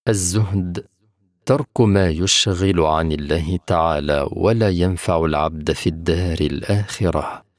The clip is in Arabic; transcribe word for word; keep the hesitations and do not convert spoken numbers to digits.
الزهد ترك ما يشغل عن الله تعالى ولا ينفع العبد في الدار الآخرة.